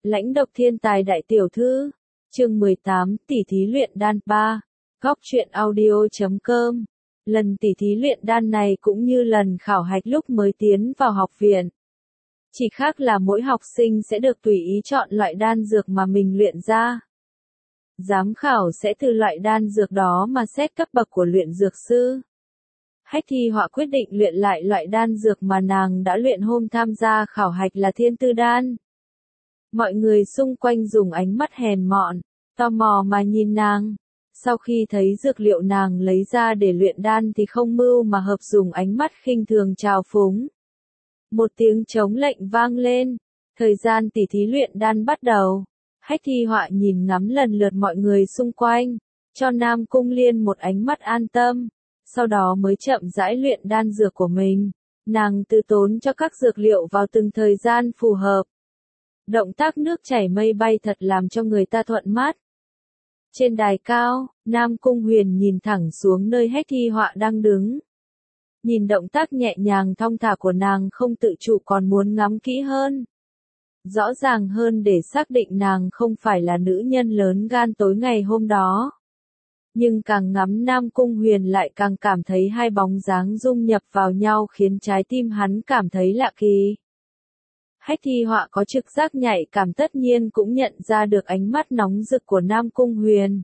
Lãnh độc thiên tài đại tiểu thư. Chương 18, tỷ thí luyện đan 3. Góc truyện audio.com. Lần tỷ thí luyện đan này cũng như lần khảo hạch lúc mới tiến vào học viện. Chỉ khác là mỗi học sinh sẽ được tùy ý chọn loại đan dược mà mình luyện ra. Giám khảo sẽ từ loại đan dược đó mà xét cấp bậc của luyện dược sư. Hách Thi Họa quyết định luyện lại loại đan dược mà nàng đã luyện hôm tham gia khảo hạch là Thiên Tư Đan. Mọi người xung quanh dùng ánh mắt hèn mọn, tò mò mà nhìn nàng. Sau khi thấy dược liệu nàng lấy ra để luyện đan thì không mưu mà hợp dùng ánh mắt khinh thường trào phúng. Một tiếng trống lệnh vang lên, thời gian tỷ thí luyện đan bắt đầu. Hách Thi Họa nhìn ngắm lần lượt mọi người xung quanh, cho Nam Cung Liên một ánh mắt an tâm, sau đó mới chậm rãi luyện đan dược của mình. Nàng tự tốn cho các dược liệu vào từng thời gian phù hợp. Động tác nước chảy mây bay thật làm cho người ta thuận mắt. Trên đài cao, Nam Cung Huyền nhìn thẳng xuống nơi Hách Thi Họa đang đứng. Nhìn động tác nhẹ nhàng thong thả của nàng không tự chủ còn muốn ngắm kỹ hơn. Rõ ràng hơn để xác định nàng không phải là nữ nhân lớn gan tối ngày hôm đó. Nhưng càng ngắm Nam Cung Huyền lại càng cảm thấy hai bóng dáng dung nhập vào nhau khiến trái tim hắn cảm thấy lạ kỳ. Hách Thi Họa có trực giác nhạy cảm tất nhiên cũng nhận ra được ánh mắt nóng rực của Nam Cung Huyền.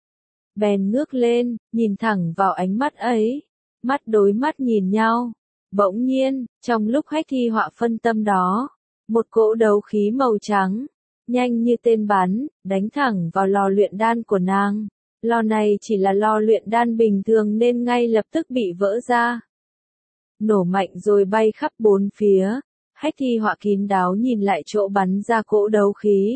Bèn ngước lên, nhìn thẳng vào ánh mắt ấy, mắt đối mắt nhìn nhau. Bỗng nhiên, trong lúc Hách Thi Họa phân tâm đó, một cỗ đấu khí màu trắng, nhanh như tên bắn, đánh thẳng vào lò luyện đan của nàng. Lò này chỉ là lò luyện đan bình thường nên ngay lập tức bị vỡ ra. Nổ mạnh rồi bay khắp bốn phía. Hách Thi Họa kín đáo nhìn lại chỗ bắn ra cỗ đấu khí.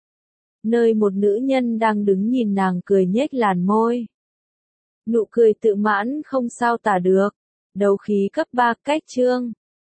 Nơi một nữ nhân đang đứng nhìn nàng cười nhếch làn môi. Nụ cười tự mãn không sao tả được. Đấu khí cấp 3 cách chương.